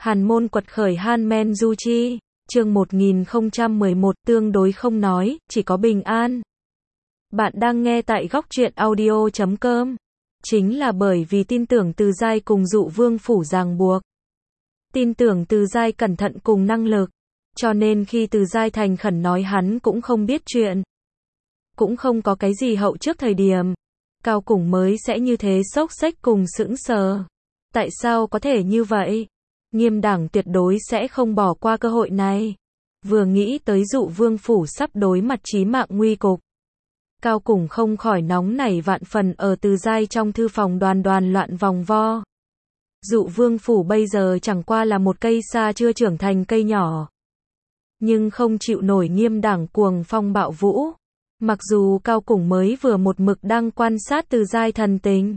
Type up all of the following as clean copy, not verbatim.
Hàn môn quật khởi Han Men Du Chi, chương 1011 tương đối không nói, chỉ có bình an. Bạn đang nghe tại góc truyện audio.com. Chính là bởi vì tin tưởng Từ Giai cùng Dụ Vương phủ ràng buộc. Tin tưởng Từ Giai cẩn thận cùng năng lực. Cho nên khi Từ Giai thành khẩn nói hắn cũng không biết chuyện. Cũng không có cái gì hậu trước thời điểm. Cao Củng mới sẽ như thế sốc xếch cùng sững sờ. Tại sao có thể như vậy? Nghiêm đảng tuyệt đối sẽ không bỏ qua cơ hội này. Vừa nghĩ tới Dụ Vương phủ sắp đối mặt chí mạng nguy cục. Cao Củng không khỏi nóng nảy vạn phần ở Từ Giai trong thư phòng đoàn loạn vòng vo. Dụ Vương phủ bây giờ chẳng qua là một cây xa chưa trưởng thành cây nhỏ. Nhưng không chịu nổi nghiêm đảng cuồng phong bạo vũ. Mặc dù Cao Củng mới vừa một mực đang quan sát Từ Giai thần tình.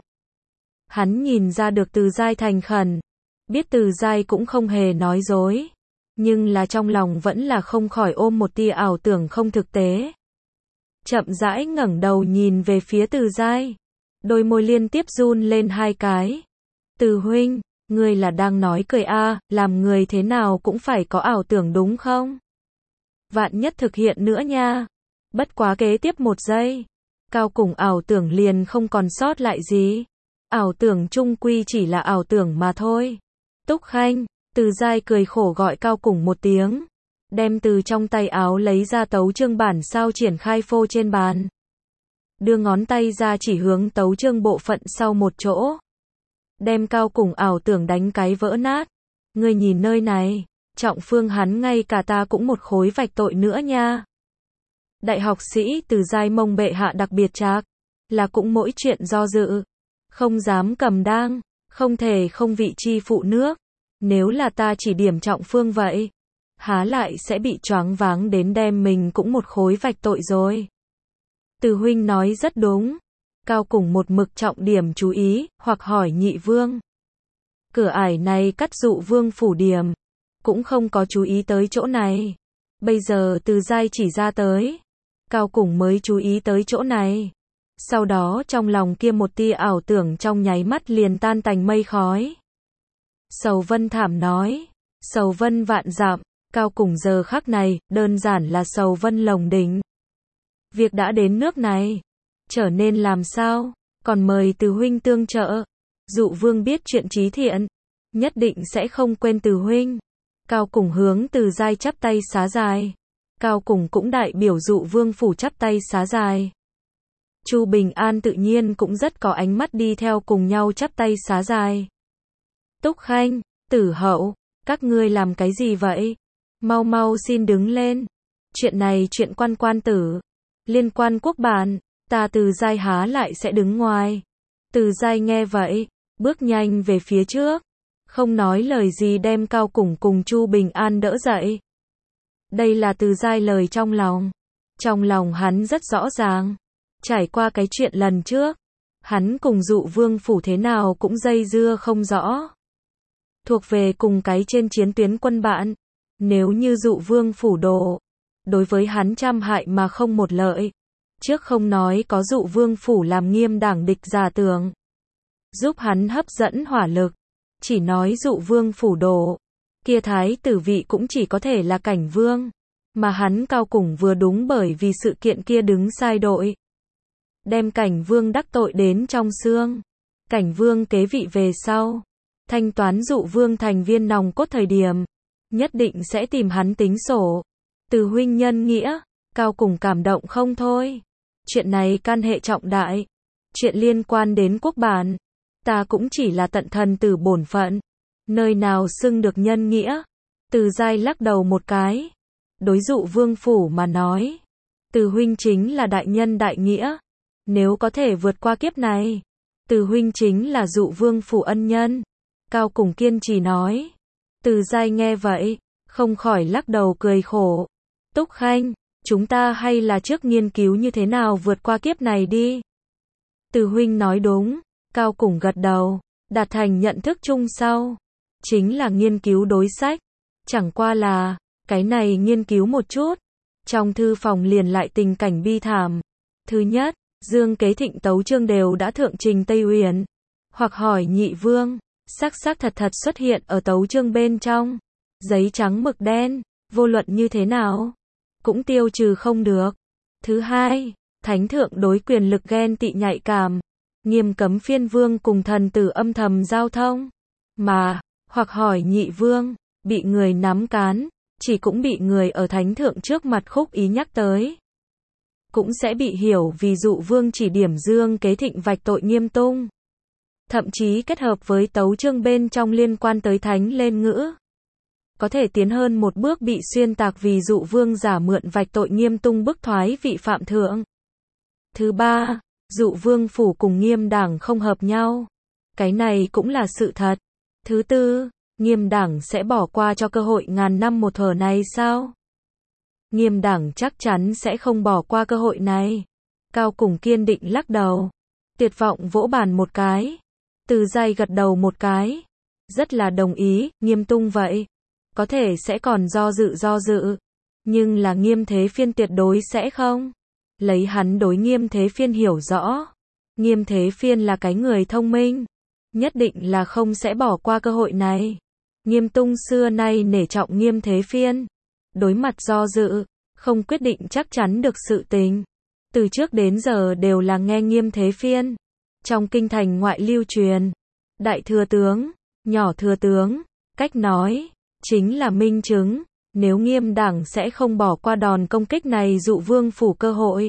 Hắn nhìn ra được Từ Giai thành khẩn. Biết Từ Giai cũng không hề nói dối. Nhưng là trong lòng vẫn là không khỏi ôm một tia ảo tưởng không thực tế. Chậm rãi ngẩng đầu nhìn về phía Từ Giai. Đôi môi liên tiếp run lên hai cái. Từ huynh, ngươi là đang nói cười a, làm người thế nào cũng phải có ảo tưởng đúng không? Vạn nhất thực hiện nữa nha. Bất quá kế tiếp một giây. Cao Củng ảo tưởng liền không còn sót lại gì. Ảo tưởng chung quy chỉ là ảo tưởng mà thôi. Túc Khanh, Từ Giai cười khổ gọi Cao Củng một tiếng. Đem từ trong tay áo lấy ra tấu chương bản sao triển khai phô trên bàn. Đưa ngón tay ra chỉ hướng tấu chương bộ phận sau một chỗ. Đem Cao Củng ảo tưởng đánh cái vỡ nát. Ngươi nhìn nơi này, trọng phương hắn ngay cả ta cũng một khối vạch tội nữa nha. Đại học sĩ Từ Giai mông bệ hạ đặc biệt trạc. Là cũng mỗi chuyện do dự. Không dám cầm đang, không thể không vị chi phụ nước. Nếu là ta chỉ điểm trọng phương vậy, há lại sẽ bị choáng váng đến đem mình cũng một khối vạch tội rồi. Từ huynh nói rất đúng. Cao Củng một mực trọng điểm chú ý, hoặc hỏi Nhị Vương. Cửa ải này cắt Dụ Vương phủ điểm. Cũng không có chú ý tới chỗ này. Bây giờ Từ Giai chỉ ra tới. Cao Củng mới chú ý tới chỗ này. Sau đó trong lòng kia một tia ảo tưởng trong nháy mắt liền tan thành mây khói. Sầu Vân thảm nói. Sầu Vân vạn dặm. Cao Củng giờ khắc này, đơn giản là Sầu Vân lồng đỉnh. Việc đã đến nước này. Trở nên làm sao? Còn mời Từ huynh tương trợ. Dụ Vương biết chuyện trí thiện. Nhất định sẽ không quên Từ huynh. Cao Củng hướng Từ Giai chắp tay xá dài. Cao Củng cũng đại biểu Dụ Vương phủ chắp tay xá dài. Chu Bình An tự nhiên cũng rất có ánh mắt đi theo cùng nhau chắp tay xá dài. Túc Khanh, Tử Hậu, các ngươi làm cái gì vậy? Mau mau xin đứng lên. Chuyện này chuyện quan tử. Liên quan quốc bản, ta Từ Giai há lại sẽ đứng ngoài. Từ Giai nghe vậy, bước nhanh về phía trước. Không nói lời gì đem Cao Củng cùng Chu Bình An đỡ dậy. Đây là Từ Giai lời trong lòng. Trong lòng hắn rất rõ ràng. Trải qua cái chuyện lần trước, hắn cùng Dụ Vương phủ thế nào cũng dây dưa không rõ. Thuộc về cùng cái trên chiến tuyến quân bạn. Nếu như Dụ Vương phủ đổ, đối với hắn trăm hại mà không một lợi. Trước không nói có Dụ Vương phủ làm nghiêm đảng địch giả tưởng, giúp hắn hấp dẫn hỏa lực. Chỉ nói Dụ Vương phủ đổ, kia thái tử vị cũng chỉ có thể là Cảnh Vương. Mà hắn Cao Củng vừa đúng bởi vì sự kiện kia đứng sai đội. Đem Cảnh Vương đắc tội đến trong xương. Cảnh Vương kế vị về sau. Thanh toán Dụ Vương thành viên nòng cốt thời điểm. Nhất định sẽ tìm hắn tính sổ. Từ huynh nhân nghĩa. Cao Củng cảm động không thôi. Chuyện này can hệ trọng đại. Chuyện liên quan đến quốc bản. Ta cũng chỉ là tận thần từ bổn phận. Nơi nào xưng được nhân nghĩa. Từ Giai lắc đầu một cái. Đối Dụ Vương phủ mà nói. Từ huynh chính là đại nhân đại nghĩa. Nếu có thể vượt qua kiếp này. Từ huynh chính là Dụ Vương phủ ân nhân. Cao Củng kiên trì nói. Từ Giai nghe vậy. Không khỏi lắc đầu cười khổ. Túc Khanh, chúng ta hay là trước nghiên cứu như thế nào vượt qua kiếp này đi. Từ huynh nói đúng. Cao Củng gật đầu. Đạt thành nhận thức chung sau. Chính là nghiên cứu đối sách. Chẳng qua là, cái này nghiên cứu một chút. Trong thư phòng liền lại tình cảnh bi thảm. Thứ nhất, Dương Kế Thịnh tấu chương đều đã thượng trình Tây Uyển. Hoặc hỏi Nhị Vương. xác xác thật thật xuất hiện ở tấu chương bên trong. Giấy trắng mực đen, vô luận như thế nào, cũng tiêu trừ không được. Thứ hai, thánh thượng đối quyền lực ghen tị nhạy cảm, nghiêm cấm phiên vương cùng thần tử âm thầm giao thông, mà, hoặc hỏi nhị vương, bị người nắm cán, chỉ cũng bị người ở thánh thượng trước mặt khúc ý nhắc tới. Cũng sẽ bị hiểu vì dụ vương chỉ điểm dương kế thịnh vạch tội Nghiêm Tung. Thậm chí kết hợp với tấu chương bên trong liên quan tới thánh lên ngữ. Có thể tiến hơn một bước bị xuyên tạc vì dụ vương giả mượn vạch tội Nghiêm Tung bức thoái vị phạm thượng. Thứ ba, dụ vương phủ cùng Nghiêm đảng không hợp nhau. Cái này cũng là sự thật. Thứ tư, Nghiêm đảng sẽ bỏ qua cho cơ hội ngàn năm một thở này sao? Nghiêm đảng chắc chắn sẽ không bỏ qua cơ hội này. Cao Cùng kiên định lắc đầu. Tuyệt vọng vỗ bàn một cái. Từ Giai gật đầu một cái. Rất là đồng ý, Nghiêm Tung vậy. Có thể sẽ còn do dự. Nhưng là Nghiêm Thế Phiên tuyệt đối sẽ không. Lấy hắn đối Nghiêm Thế Phiên hiểu rõ. Nghiêm Thế Phiên là cái người thông minh. Nhất định là không sẽ bỏ qua cơ hội này. Nghiêm Tung xưa nay nể trọng Nghiêm Thế Phiên. Đối mặt do dự, không quyết định chắc chắn được sự tình. Từ trước đến giờ đều là nghe Nghiêm Thế Phiên. Trong kinh thành ngoại lưu truyền, đại thừa tướng, nhỏ thừa tướng, cách nói, chính là minh chứng, nếu Nghiêm đảng sẽ không bỏ qua đòn công kích này dụ vương phủ cơ hội.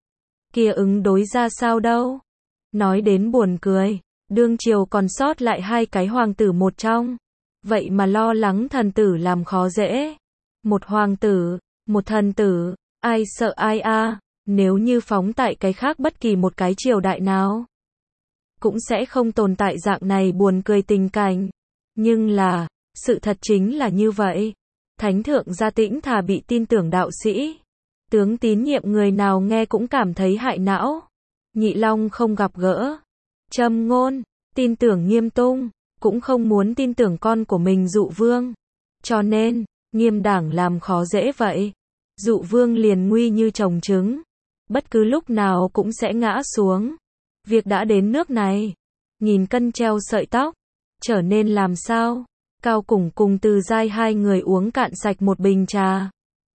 Kia ứng đối ra sao đâu? Nói đến buồn cười, đương triều còn sót lại hai cái hoàng tử một trong. Vậy mà lo lắng thần tử làm khó dễ. Một hoàng tử, một thần tử, ai sợ ai a? Nếu như phóng tại cái khác bất kỳ một cái triều đại nào, cũng sẽ không tồn tại dạng này buồn cười tình cảnh. Nhưng là, sự thật chính là như vậy. Thánh thượng Gia Tĩnh thà bị tin tưởng đạo sĩ. Tướng tín nhiệm người nào nghe cũng cảm thấy hại não. Nhị Long không gặp gỡ. Châm Ngôn, tin tưởng Nghiêm Tung, cũng không muốn tin tưởng con của mình dụ vương. Cho nên, Nghiêm đảng làm khó dễ vậy. Dụ vương liền nguy như trồng trứng. Bất cứ lúc nào cũng sẽ ngã xuống. Việc đã đến nước này. Nghìn cân treo sợi tóc. Trở nên làm sao? Cao Cùng cùng Từ Giai hai người uống cạn sạch một bình trà.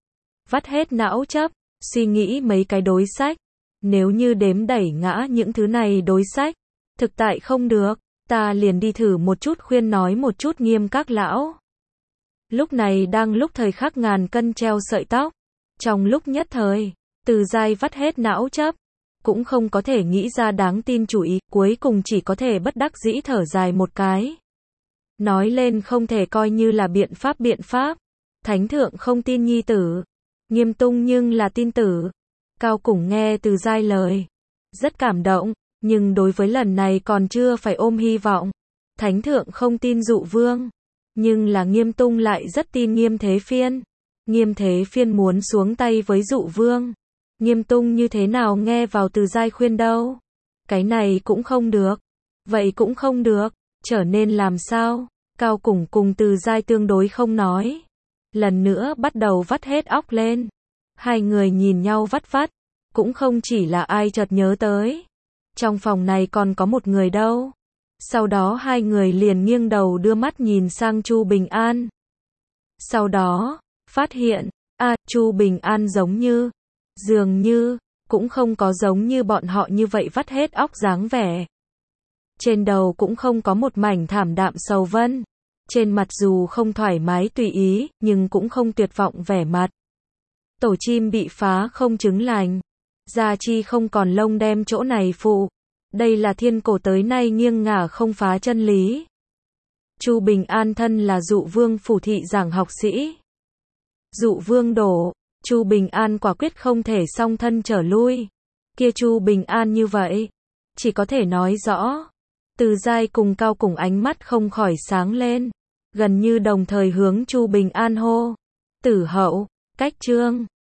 Vắt hết não chấp. Suy nghĩ mấy cái đối sách. Nếu như đếm đẩy ngã những thứ này đối sách. Thực tại không được. Ta liền đi thử một chút khuyên nói một chút Nghiêm các lão. Lúc này đang lúc thời khắc ngàn cân treo sợi tóc. Trong lúc nhất thời, Từ Giai vắt hết não chấp. Cũng không có thể nghĩ ra đáng tin chủ ý, cuối cùng chỉ có thể bất đắc dĩ thở dài một cái. Nói lên không thể coi như là biện pháp. Thánh thượng không tin nhi tử. Nghiêm Tung nhưng là tin tử. Cao Cùng nghe Từ Giai lời. Rất cảm động, nhưng đối với lần này còn chưa phải ôm hy vọng. Thánh thượng không tin dụ vương. Nhưng là Nghiêm Tung lại rất tin Nghiêm Thế Phiên. Nghiêm Thế Phiên muốn xuống tay với dụ vương. Nghiêm Tung như thế nào nghe vào Từ Giai khuyên đâu. Cái này cũng không được. Vậy cũng không được. Trở nên làm sao? Cao Cùng cùng Từ Giai tương đối không nói. Lần nữa bắt đầu vắt hết óc lên. Hai người nhìn nhau vắt. Cũng không chỉ là ai chợt nhớ tới. Trong phòng này còn có một người đâu. Sau đó hai người liền nghiêng đầu đưa mắt nhìn sang Chu Bình An. Sau đó, phát hiện, Chu Bình An dường như, cũng không có giống như bọn họ như vậy vắt hết óc dáng vẻ. Trên đầu cũng không có một mảnh thảm đạm sầu vân. Trên mặt dù không thoải mái tùy ý, nhưng cũng không tuyệt vọng vẻ mặt. Tổ chim bị phá không trứng lành. Gia chi không còn lông đem chỗ này phụ. Đây là thiên cổ tới nay nghiêng ngả không phá chân lý. Chu Bình An thân là dụ vương phủ thị giảng học sĩ. Dụ vương đổ, Chu Bình An quả quyết không thể song thân trở lui. Kia Chu Bình An như vậy, chỉ có thể nói rõ. Từ Giai cùng Cao Cùng ánh mắt không khỏi sáng lên, gần như đồng thời hướng Chu Bình An hô. Tử hậu, cách trương.